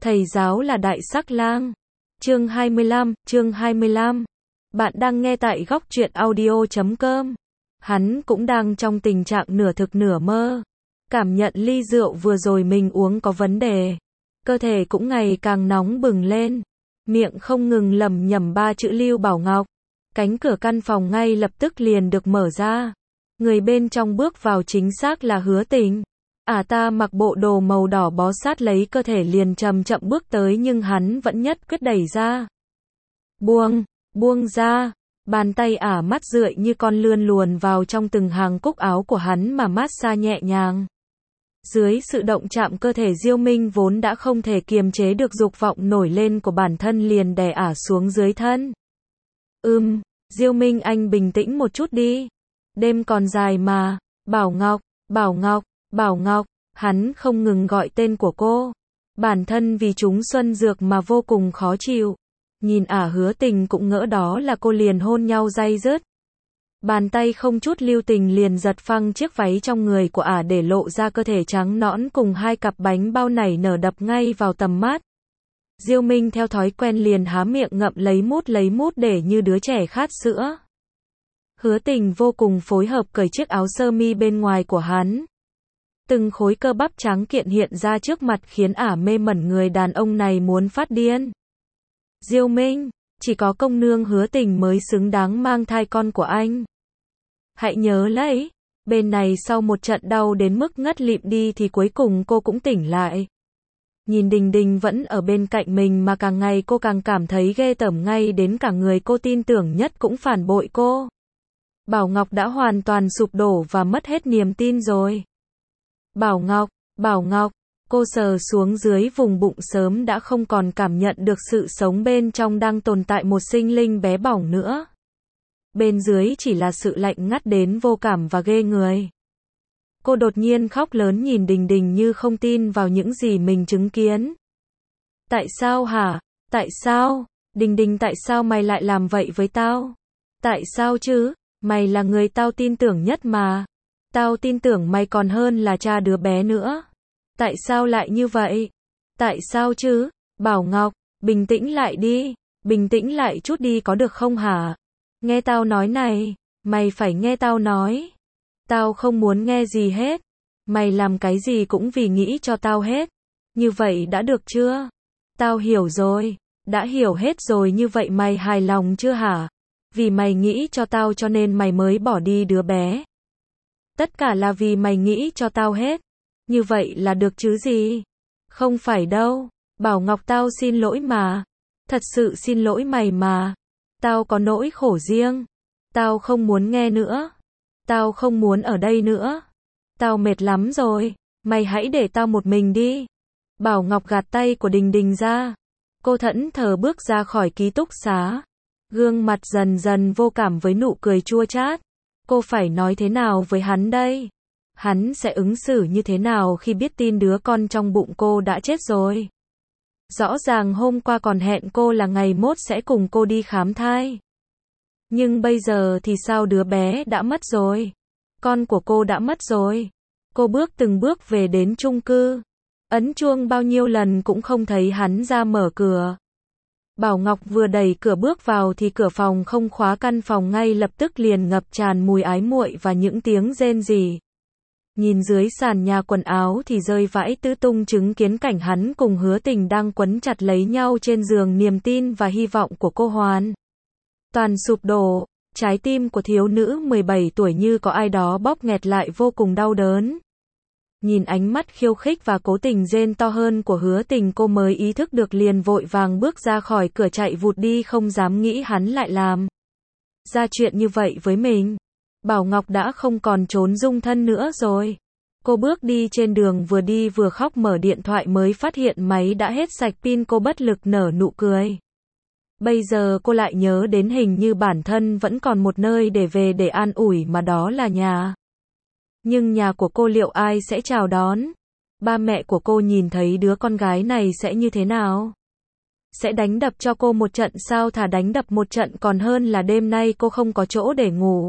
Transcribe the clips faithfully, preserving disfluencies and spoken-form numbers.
Thầy giáo là đại sắc lang. Chương hai mươi lăm, chương hai mươi lăm. Bạn đang nghe tại góc truyện audio chấm com. Hắn cũng đang trong tình trạng nửa thực nửa mơ. Cảm nhận ly rượu vừa rồi mình uống có vấn đề. Cơ thể cũng ngày càng nóng bừng lên. Miệng không ngừng lẩm nhẩm ba chữ Lưu Bảo Ngọc. Cánh cửa căn phòng ngay lập tức liền được mở ra. Người bên trong bước vào chính xác là Hứa Tình. Ả ta mặc bộ đồ màu đỏ bó sát lấy cơ thể liền chậm chậm bước tới nhưng hắn vẫn nhất quyết đẩy ra. Buông, buông ra. Bàn tay Ả mắt rượi như con lươn luồn vào trong từng hàng cúc áo của hắn mà mát xa nhẹ nhàng. Dưới sự động chạm cơ thể Diêu Minh vốn đã không thể kiềm chế được dục vọng nổi lên của bản thân liền đè Ả xuống dưới thân. Ừm, Diêu Minh anh bình tĩnh một chút đi. Đêm còn dài mà. Bảo Ngọc, Bảo Ngọc. Bảo Ngọc, hắn không ngừng gọi tên của cô. Bản thân vì trúng xuân dược mà vô cùng khó chịu. Nhìn Ả Hứa Tình cũng ngỡ đó là cô liền hôn nhau day dứt. Bàn tay không chút lưu tình liền giật phăng chiếc váy trong người của Ả để lộ ra cơ thể trắng nõn cùng hai cặp bánh bao nảy nở đập ngay vào tầm mắt. Diêu Minh theo thói quen liền há miệng ngậm lấy mút lấy mút để như đứa trẻ khát sữa. Hứa Tình vô cùng phối hợp cởi chiếc áo sơ mi bên ngoài của hắn. Từng khối cơ bắp trắng kiện hiện ra trước mặt khiến Ả mê mẩn người đàn ông này muốn phát điên. Diêu Minh, chỉ có công nương Hứa Tình mới xứng đáng mang thai con của anh. Hãy nhớ lấy, bên này sau một trận đau đến mức ngất lịm đi thì cuối cùng cô cũng tỉnh lại. Nhìn Đình Đình vẫn ở bên cạnh mình mà càng ngày cô càng cảm thấy ghê tởm ngay đến cả người cô tin tưởng nhất cũng phản bội cô. Bảo Ngọc đã hoàn toàn sụp đổ và mất hết niềm tin rồi. Bảo Ngọc, Bảo Ngọc, cô sờ xuống dưới vùng bụng sớm đã không còn cảm nhận được sự sống bên trong đang tồn tại một sinh linh bé bỏng nữa. Bên dưới chỉ là sự lạnh ngắt đến vô cảm và ghê người. Cô đột nhiên khóc lớn nhìn Đình Đình như không tin vào những gì mình chứng kiến. Tại sao hả? Tại sao? Đình Đình tại sao mày lại làm vậy với tao? Tại sao chứ? Mày là người tao tin tưởng nhất mà. Tao tin tưởng mày còn hơn là cha đứa bé nữa. Tại sao lại như vậy? Tại sao chứ? Bảo Ngọc, bình tĩnh lại đi. Bình tĩnh lại chút đi có được không hả? Nghe tao nói này. Mày phải nghe tao nói. Tao không muốn nghe gì hết. Mày làm cái gì cũng vì nghĩ cho tao hết. Như vậy đã được chưa? Tao hiểu rồi. Đã hiểu hết rồi như vậy mày hài lòng chưa hả? Vì mày nghĩ cho tao cho nên mày mới bỏ đi đứa bé. Tất cả là vì mày nghĩ cho tao hết. Như vậy là được chứ gì? Không phải đâu. Bảo Ngọc tao xin lỗi mà. Thật sự xin lỗi mày mà. Tao có nỗi khổ riêng. Tao không muốn nghe nữa. Tao không muốn ở đây nữa. Tao mệt lắm rồi. Mày hãy để tao một mình đi. Bảo Ngọc gạt tay của Đình Đình ra. Cô thẫn thờ bước ra khỏi ký túc xá. Gương mặt dần dần vô cảm với nụ cười chua chát. Cô phải nói thế nào với hắn đây? Hắn sẽ ứng xử như thế nào khi biết tin đứa con trong bụng cô đã chết rồi? Rõ ràng hôm qua còn hẹn cô là ngày mốt sẽ cùng cô đi khám thai. Nhưng bây giờ thì sao đứa bé đã mất rồi? Con của cô đã mất rồi. Cô bước từng bước về đến chung cư. Ấn chuông bao nhiêu lần cũng không thấy hắn ra mở cửa. Bảo Ngọc vừa đẩy cửa bước vào thì cửa phòng không khóa căn phòng ngay lập tức liền ngập tràn mùi ái muội và những tiếng rên rỉ. Nhìn dưới sàn nhà quần áo thì rơi vãi tứ tung chứng kiến cảnh hắn cùng Hứa Tình đang quấn chặt lấy nhau trên giường, niềm tin và hy vọng của cô hoàn toàn sụp đổ, trái tim của thiếu nữ mười bảy tuổi như có ai đó bóp nghẹt lại vô cùng đau đớn. Nhìn ánh mắt khiêu khích và cố tình rên to hơn của Hứa Tình cô mới ý thức được liền vội vàng bước ra khỏi cửa chạy vụt đi không dám nghĩ hắn lại làm ra chuyện như vậy với mình. Bảo Ngọc đã không còn trốn dung thân nữa rồi. Cô bước đi trên đường vừa đi vừa khóc mở điện thoại mới phát hiện máy đã hết sạch pin cô bất lực nở nụ cười. Bây giờ cô lại nhớ đến hình như bản thân vẫn còn một nơi để về để an ủi mà đó là nhà. Nhưng nhà của cô liệu ai sẽ chào đón? Ba mẹ của cô nhìn thấy đứa con gái này sẽ như thế nào? Sẽ đánh đập cho cô một trận sao? Thà đánh đập một trận còn hơn là đêm nay cô không có chỗ để ngủ.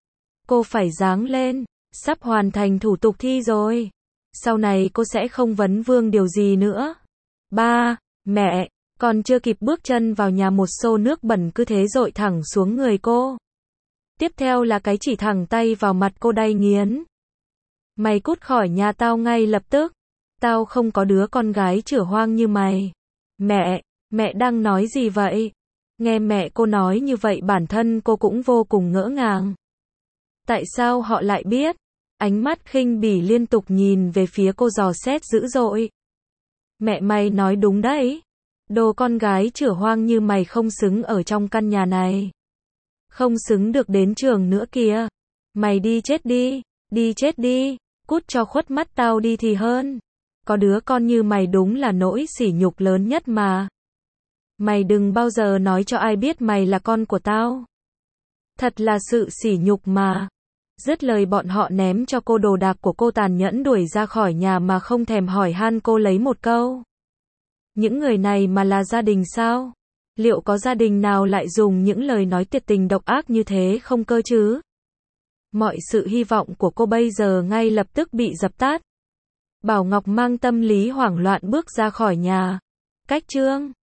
Cô phải ráng lên, sắp hoàn thành thủ tục thi rồi. Sau này cô sẽ không vấn vương điều gì nữa. Ba, mẹ, còn chưa kịp bước chân vào nhà một xô nước bẩn cứ thế dội thẳng xuống người cô. Tiếp theo là cái chỉ thẳng tay vào mặt cô đay nghiến. Mày cút khỏi nhà tao ngay lập tức. Tao không có đứa con gái chửa hoang như mày. Mẹ, mẹ đang nói gì vậy? Nghe mẹ cô nói như vậy bản thân cô cũng vô cùng ngỡ ngàng. Tại sao họ lại biết? Ánh mắt khinh bỉ liên tục nhìn về phía cô dò xét dữ dội. Mẹ mày nói đúng đấy. Đồ con gái chửa hoang như mày không xứng ở trong căn nhà này. Không xứng được đến trường nữa kìa. Mày đi chết đi, đi chết đi, cút cho khuất mắt tao đi thì hơn. Có đứa con như mày đúng là nỗi sỉ nhục lớn nhất mà. Mày đừng bao giờ nói cho ai biết mày là con của tao. Thật là sự sỉ nhục mà. Dứt lời bọn họ ném cho cô đồ đạc của cô tàn nhẫn đuổi ra khỏi nhà mà không thèm hỏi han cô lấy một câu. Những người này mà là gia đình sao? Liệu có gia đình nào lại dùng những lời nói tuyệt tình độc ác như thế không cơ chứ? Mọi sự hy vọng của cô bây giờ ngay lập tức bị dập tắt. Bảo Ngọc mang tâm lý hoảng loạn bước ra khỏi nhà. Cách chương